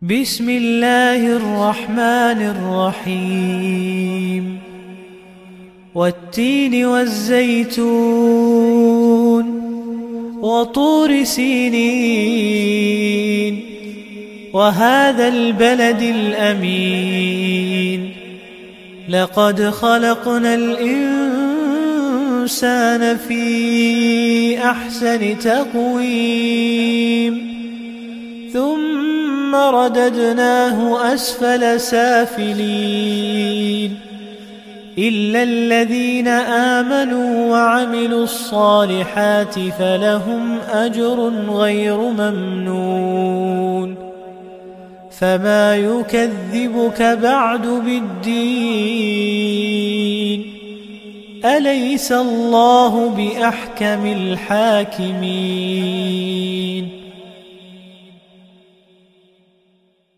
بسم الله الرحمن الرحيم والتين والزيتون وطور سينين وهذا البلد الأمين لقد خلقنا الإنسان في أحسن تقويم ثم رددناه أسفل سافلين إلا الذين آمنوا وعملوا الصالحات فلهم أجر غير ممنون فما يكذبك بعد بالدين أليس الله بأحكم الحاكمين